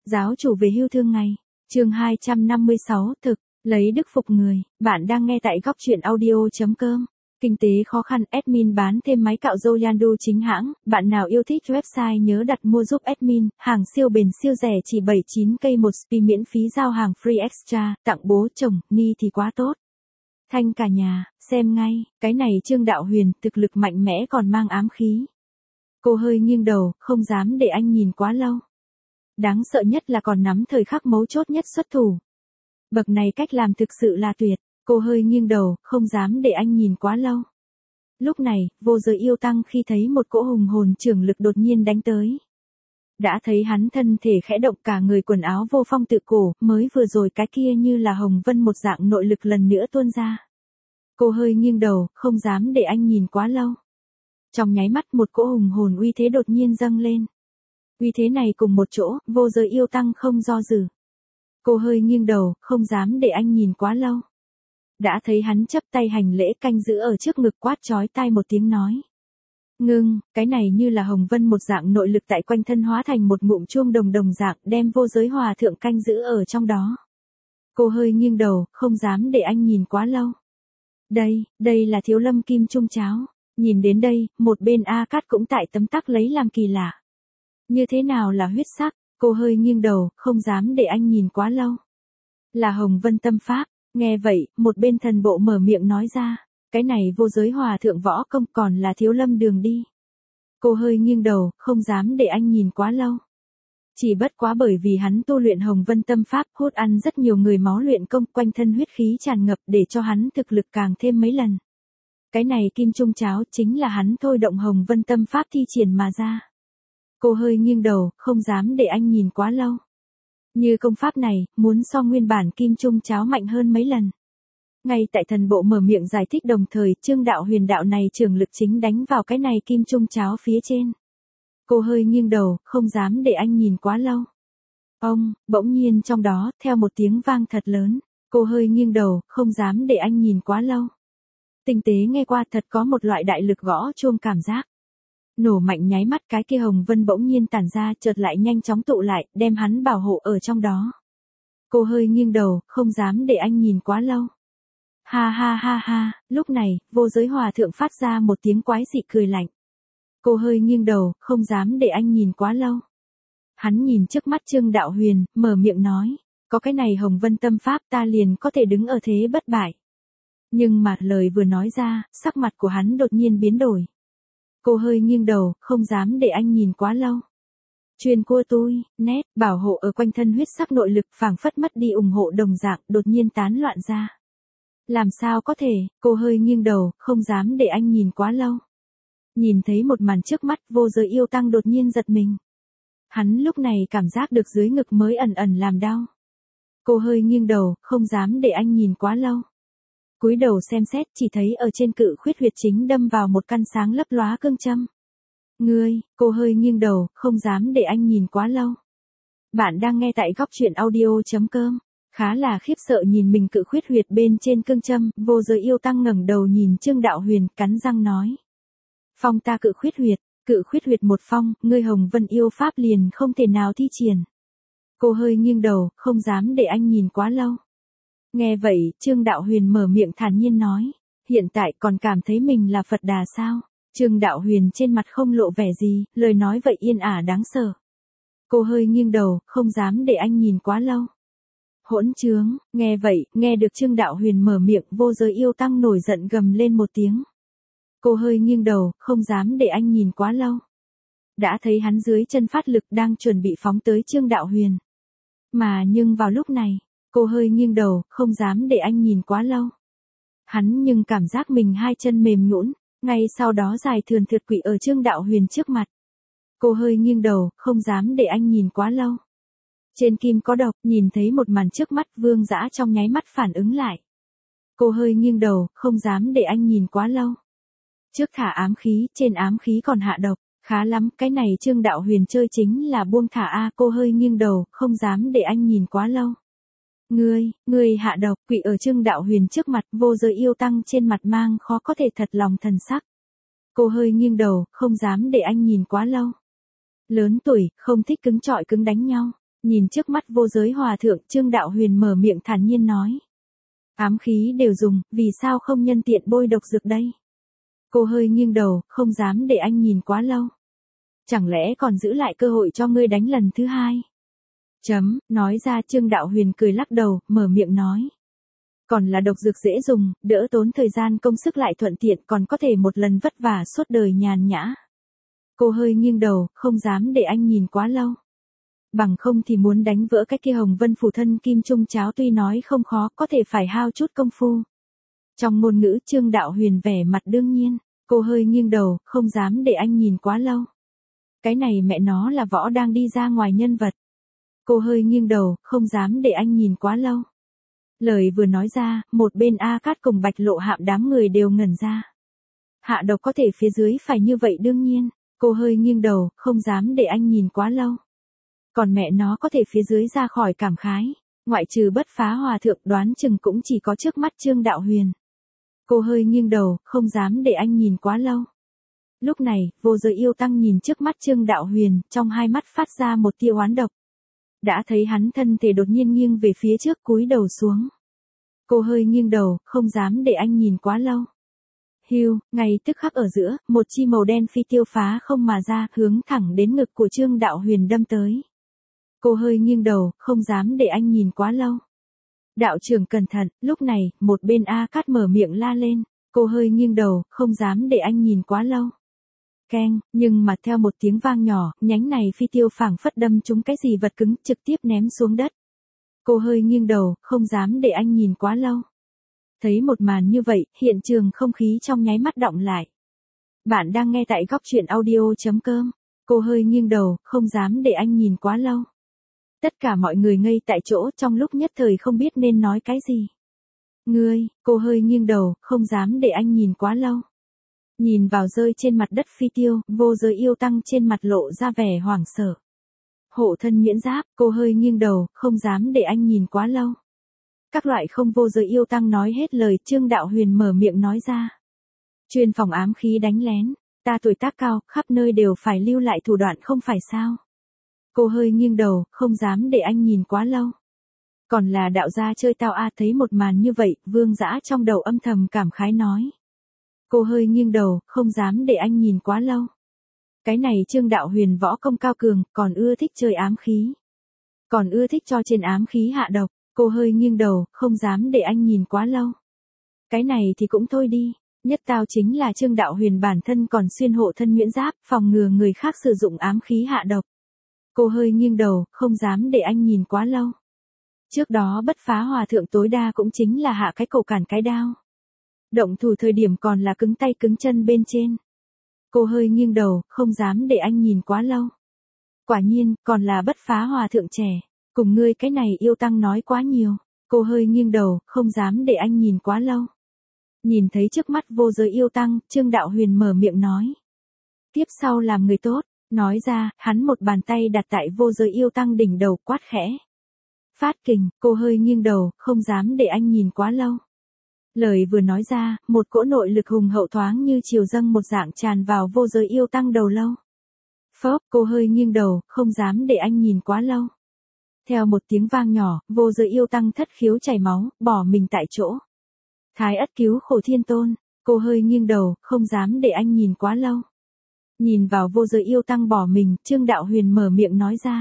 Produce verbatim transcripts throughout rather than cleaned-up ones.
Giáo chủ về hưu thương ngày. Chương hai trăm năm mươi sáu, thực, lấy đức phục người. Bạn đang nghe tại góc truyện audio chấm com. Kinh tế khó khăn, admin bán thêm máy cạo râu Yandu chính hãng. Bạn nào yêu thích website nhớ đặt mua giúp admin. Hàng siêu bền siêu rẻ chỉ bảy mươi chín k một spi, miễn phí giao hàng free extra. Tặng bố chồng, ni thì quá tốt. Thanh cả nhà, xem ngay. Cái này Trương Đạo Huyền, thực lực mạnh mẽ còn mang ám khí. Cô hơi nghiêng đầu, không dám để anh nhìn quá lâu. Đáng sợ nhất là còn nắm thời khắc mấu chốt nhất xuất thủ. Bậc này cách làm thực sự là tuyệt. Cô hơi nghiêng đầu, không dám để anh nhìn quá lâu. Lúc này, vô giới yêu tăng khi thấy một cỗ hùng hồn trưởng lực đột nhiên đánh tới. Đã thấy hắn thân thể khẽ động, cả người quần áo vô phong tự cổ, mới vừa rồi cái kia như là hồng vân một dạng nội lực lần nữa tuôn ra. Cô hơi nghiêng đầu, không dám để anh nhìn quá lâu. Trong nháy mắt một cỗ hùng hồn uy thế đột nhiên dâng lên. Uy thế này cùng một chỗ, vô giới yêu tăng không do dự. Cô hơi nghiêng đầu, không dám để anh nhìn quá lâu. Đã thấy hắn chấp tay hành lễ, canh giữ ở trước ngực, quát chói tai một tiếng nói. Ngưng, cái này như là hồng vân một dạng nội lực tại quanh thân hóa thành một ngụm chuông đồng đồng dạng, đem vô giới hòa thượng canh giữ ở trong đó. Cô hơi nghiêng đầu, không dám để anh nhìn quá lâu. Đây, đây là Thiếu Lâm Kim Trung Cháo. Nhìn đến đây, một bên A Cát cũng tại tấm tắc lấy làm kỳ lạ. Như thế nào là huyết sắc? Cô hơi nghiêng đầu, không dám để anh nhìn quá lâu. Là hồng vân tâm pháp. Nghe vậy, một bên thần bộ mở miệng nói ra. Cái này vô giới hòa thượng võ công còn là Thiếu Lâm đường đi. Cô hơi nghiêng đầu, không dám để anh nhìn quá lâu. Chỉ bất quá bởi vì hắn tu luyện hồng vân tâm pháp, hút ăn rất nhiều người máu luyện công, quanh thân huyết khí tràn ngập để cho hắn thực lực càng thêm mấy lần. Cái này Kim Trung Cháo chính là hắn thôi động hồng vân tâm pháp thi triển mà ra. Cô hơi nghiêng đầu, không dám để anh nhìn quá lâu. Như công pháp này, muốn so nguyên bản Kim Trung Cháo mạnh hơn mấy lần. Ngay tại thần bộ mở miệng giải thích đồng thời, Trương Đạo Huyền đạo này trường lực chính đánh vào cái này Kim Trung Cháo phía trên. Cô hơi nghiêng đầu, không dám để anh nhìn quá lâu. Ông, bỗng nhiên trong đó, theo một tiếng vang thật lớn. Cô hơi nghiêng đầu, không dám để anh nhìn quá lâu. Tinh tế nghe qua thật có một loại đại lực gõ chuông cảm giác. Nổ mạnh nháy mắt, cái kia hồng vân bỗng nhiên tản ra, chợt lại nhanh chóng tụ lại, đem hắn bảo hộ ở trong đó. Cô hơi nghiêng đầu, không dám để anh nhìn quá lâu. Ha ha ha ha, lúc này, vô giới hòa thượng phát ra một tiếng quái dị cười lạnh. Cô hơi nghiêng đầu, không dám để anh nhìn quá lâu. Hắn nhìn trước mắt Trương Đạo Huyền, mở miệng nói, có cái này hồng vân tâm pháp ta liền có thể đứng ở thế bất bại. Nhưng mà lời vừa nói ra, sắc mặt của hắn đột nhiên biến đổi. Cô hơi nghiêng đầu, không dám để anh nhìn quá lâu. Truyền cua tôi, nét, bảo hộ ở quanh thân huyết sắc nội lực phảng phất mất đi ủng hộ đồng dạng, đột nhiên tán loạn ra. Làm sao có thể, cô hơi nghiêng đầu, không dám để anh nhìn quá lâu. Nhìn thấy một màn trước mắt, vô giới yêu tăng đột nhiên giật mình. Hắn lúc này cảm giác được dưới ngực mới ẩn ẩn làm đau. Cô hơi nghiêng đầu, không dám để anh nhìn quá lâu. Cúi đầu xem xét, chỉ thấy ở trên cự khuyết huyệt chính đâm vào một căn sáng lấp lóa cương châm. Ngươi, cô hơi nghiêng đầu, không dám để anh nhìn quá lâu. Bạn đang nghe tại góc truyện audio chấm com. Khá là khiếp sợ nhìn mình cự khuyết huyệt bên trên cương châm, vô giới yêu tăng ngẩng đầu nhìn Trương Đạo Huyền, cắn răng nói. Phong ta cự khuyết huyệt, cự khuyết huyệt một phong, ngươi hồng vân yêu pháp liền không thể nào thi triển. Cô hơi nghiêng đầu, không dám để anh nhìn quá lâu. Nghe vậy, Trương Đạo Huyền mở miệng thản nhiên nói, hiện tại còn cảm thấy mình là Phật Đà sao? Trương Đạo Huyền trên mặt không lộ vẻ gì, lời nói vậy yên ả đáng sợ. Cô hơi nghiêng đầu, không dám để anh nhìn quá lâu. Hỗn trướng, nghe vậy, nghe được Trương Đạo Huyền mở miệng, vô giới yêu tăng nổi giận gầm lên một tiếng. Cô hơi nghiêng đầu, không dám để anh nhìn quá lâu. Đã thấy hắn dưới chân phát lực đang chuẩn bị phóng tới Trương Đạo Huyền. Mà nhưng vào lúc này, cô hơi nghiêng đầu, không dám để anh nhìn quá lâu. Hắn nhưng cảm giác mình hai chân mềm nhũn, ngay sau đó dài thườn thượt quỵ ở Trương Đạo Huyền trước mặt. Cô hơi nghiêng đầu, không dám để anh nhìn quá lâu. Trên kim có độc, nhìn thấy một màn trước mắt, Vương Dã trong nháy mắt phản ứng lại. Cô hơi nghiêng đầu, không dám để anh nhìn quá lâu. Trước thả ám khí, trên ám khí còn hạ độc, khá lắm, cái này Trương Đạo Huyền chơi chính là buông thả a. Cô hơi nghiêng đầu, không dám để anh nhìn quá lâu. Ngươi, ngươi hạ độc, quỵ ở Trương Đạo Huyền trước mặt, vô giới yêu tăng trên mặt mang khó có thể thật lòng thần sắc. Cô hơi nghiêng đầu, không dám để anh nhìn quá lâu. Lớn tuổi, không thích cứng chọi cứng đánh nhau. Nhìn trước mắt vô giới hòa thượng, Trương Đạo Huyền mở miệng thản nhiên nói. Ám khí đều dùng, vì sao không nhân tiện bôi độc dược đây? Cô hơi nghiêng đầu, không dám để anh nhìn quá lâu. Chẳng lẽ còn giữ lại cơ hội cho ngươi đánh lần thứ hai? Chấm, nói ra Trương Đạo Huyền cười lắc đầu, mở miệng nói. Còn là độc dược dễ dùng, đỡ tốn thời gian công sức lại thuận tiện, còn có thể một lần vất vả suốt đời nhàn nhã. Cô hơi nghiêng đầu, không dám để anh nhìn quá lâu. Bằng không thì muốn đánh vỡ cái kia Hồng Vân phủ thân kim trung cháo tuy nói không khó, có thể phải hao chút công phu. Trong ngôn ngữ Trương Đạo Huyền vẻ mặt đương nhiên, cô hơi nghiêng đầu, không dám để anh nhìn quá lâu. Cái này mẹ nó là võ đang đi ra ngoài nhân vật. Cô hơi nghiêng đầu, không dám để anh nhìn quá lâu. Lời vừa nói ra, một bên A Cát cùng Bạch Lộ Hạm đám người đều ngẩn ra. Hạ độc có thể phía dưới phải như vậy đương nhiên, cô hơi nghiêng đầu, không dám để anh nhìn quá lâu. Còn mẹ nó có thể phía dưới ra khỏi cảm khái, ngoại trừ Bất Phá Hòa thượng đoán chừng cũng chỉ có trước mắt Trương Đạo Huyền. Cô hơi nghiêng đầu, không dám để anh nhìn quá lâu. Lúc này, vô giới yêu tăng nhìn trước mắt Trương Đạo Huyền, trong hai mắt phát ra một tia oán độc. Đã thấy hắn thân thể đột nhiên nghiêng về phía trước cúi đầu xuống. Cô hơi nghiêng đầu, không dám để anh nhìn quá lâu. Hưu, ngay tức khắc ở giữa, một chi màu đen phi tiêu phá không mà ra, hướng thẳng đến ngực của Trương Đạo Huyền đâm tới. Cô hơi nghiêng đầu, không dám để anh nhìn quá lâu. Đạo trưởng cẩn thận, lúc này, một bên A Cát mở miệng la lên, cô hơi nghiêng đầu, không dám để anh nhìn quá lâu. Keng, nhưng mà theo một tiếng vang nhỏ, nhánh này phi tiêu phảng phất đâm trúng cái gì vật cứng, trực tiếp ném xuống đất. Cô hơi nghiêng đầu, không dám để anh nhìn quá lâu. Thấy một màn như vậy, hiện trường không khí trong nháy mắt đọng lại. Bạn đang nghe tại góc truyện audio.com. Cô hơi nghiêng đầu, không dám để anh nhìn quá lâu. Tất cả mọi người ngây tại chỗ, trong lúc nhất thời không biết nên nói cái gì. Ngươi, cô hơi nghiêng đầu, không dám để anh nhìn quá lâu. Nhìn vào rơi trên mặt đất phi tiêu, vô giới yêu tăng trên mặt lộ ra vẻ hoảng sợ. Hộ thân miễn giáp, cô hơi nghiêng đầu, không dám để anh nhìn quá lâu. Các loại không vô giới yêu tăng nói hết lời, Trương Đạo Huyền mở miệng nói ra. Chuyên phòng ám khí đánh lén, ta tuổi tác cao, khắp nơi đều phải lưu lại thủ đoạn không phải sao. Cô hơi nghiêng đầu, không dám để anh nhìn quá lâu. Còn là đạo gia chơi tao a. Thấy một màn như vậy, Vương Dã trong đầu âm thầm cảm khái nói. Cô hơi nghiêng đầu, không dám để anh nhìn quá lâu. Cái này Trương Đạo Huyền võ công cao cường, còn ưa thích chơi ám khí. Còn ưa thích cho trên ám khí hạ độc, cô hơi nghiêng đầu, không dám để anh nhìn quá lâu. Cái này thì cũng thôi đi, nhất tao chính là Trương Đạo Huyền bản thân còn xuyên hộ thân miễn giáp, phòng ngừa người khác sử dụng ám khí hạ độc. Cô hơi nghiêng đầu, không dám để anh nhìn quá lâu. Trước đó Bất Phá Hòa thượng tối đa cũng chính là hạ cái cổ cản cái đao. Động thủ thời điểm còn là cứng tay cứng chân bên trên. Cô hơi nghiêng đầu, không dám để anh nhìn quá lâu. Quả nhiên, còn là Bất Phá Hòa thượng trẻ. Cùng ngươi cái này yêu tăng nói quá nhiều. Cô hơi nghiêng đầu, không dám để anh nhìn quá lâu. Nhìn thấy trước mắt vô giới yêu tăng, Trương Đạo Huyền mở miệng nói. Tiếp sau làm người tốt. Nói ra, hắn một bàn tay đặt tại vô giới yêu tăng đỉnh đầu quát khẽ. Phát kình, cô hơi nghiêng đầu, không dám để anh nhìn quá lâu. Lời vừa nói ra, một cỗ nội lực hùng hậu thoáng như chiều dâng một dạng tràn vào vô giới yêu tăng đầu lâu. Phốc, cô hơi nghiêng đầu, không dám để anh nhìn quá lâu. Theo một tiếng vang nhỏ, vô giới yêu tăng thất khiếu chảy máu, bỏ mình tại chỗ. Thái ất cứu khổ thiên tôn, cô hơi nghiêng đầu, không dám để anh nhìn quá lâu. Nhìn vào vô giới yêu tăng bỏ mình, Trương Đạo Huyền mở miệng nói ra.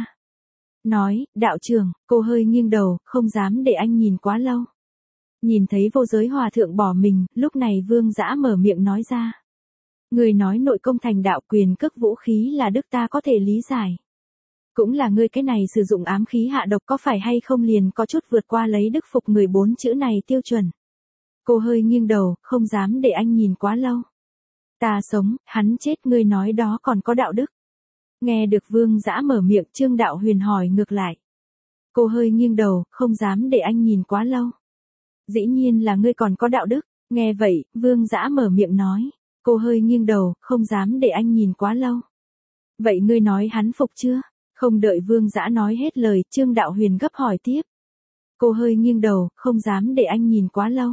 Nói, đạo trưởng, cô hơi nghiêng đầu, không dám để anh nhìn quá lâu. Nhìn thấy vô giới hòa thượng bỏ mình, lúc này Vương Dã mở miệng nói ra. Người nói nội công thành đạo, quyền cước vũ khí là đức ta có thể lý giải. Cũng là ngươi cái này sử dụng ám khí hạ độc có phải hay không liền có chút vượt qua lấy đức phục người bốn chữ này tiêu chuẩn. Cô hơi nghiêng đầu, không dám để anh nhìn quá lâu. Ta sống, hắn chết, ngươi nói đó còn có đạo đức. Nghe được Vương Dã mở miệng, Trương Đạo Huyền hỏi ngược lại. Cô hơi nghiêng đầu, không dám để anh nhìn quá lâu. Dĩ nhiên là ngươi còn có đạo đức. Nghe vậy, Vương Dã mở miệng nói. Cô hơi nghiêng đầu, không dám để anh nhìn quá lâu. Vậy ngươi nói hắn phục chưa? Không đợi Vương Dã nói hết lời, Trương Đạo Huyền gấp hỏi tiếp. Cô hơi nghiêng đầu, không dám để anh nhìn quá lâu.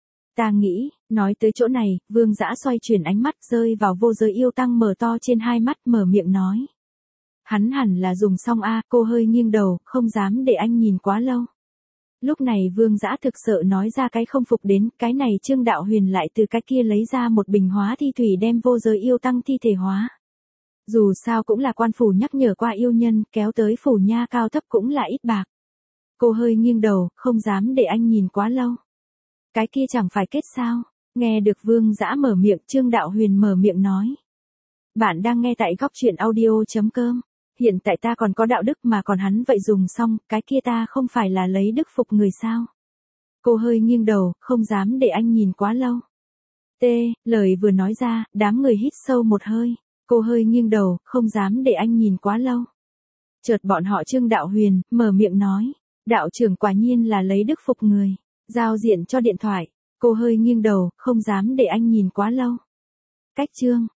Ta nghĩ, nói tới chỗ này, Vương Dã xoay chuyển ánh mắt rơi vào vô giới yêu tăng mở to trên hai mắt, mở miệng nói. Hắn hẳn là dùng xong a, cô hơi nghiêng đầu, không dám để anh nhìn quá lâu. Lúc này Vương Dã thực sự nói ra cái không phục đến, cái này Trương Đạo Huyền lại từ cái kia lấy ra một bình hóa thi thủy đem vô giới yêu tăng thi thể hóa. Dù sao cũng là quan phủ nhắc nhở qua yêu nhân, kéo tới phủ nha cao thấp cũng là ít bạc. Cô hơi nghiêng đầu, không dám để anh nhìn quá lâu. Cái kia chẳng phải kết sao? Nghe được Vương Dã mở miệng, Trương Đạo Huyền mở miệng nói. Bạn đang nghe tại góc truyện audio.com. Hiện tại ta còn có đạo đức mà còn hắn vậy dùng xong, cái kia ta không phải là lấy đức phục người sao? Cô hơi nghiêng đầu, không dám để anh nhìn quá lâu. T, lời vừa nói ra, đám người hít sâu một hơi. Cô hơi nghiêng đầu, không dám để anh nhìn quá lâu. Chợt bọn họ Trương Đạo Huyền, mở miệng nói. Đạo trưởng quả nhiên là lấy đức phục người. Giao diện cho điện thoại. Cô hơi nghiêng đầu, không dám để anh nhìn quá lâu. Cách chương.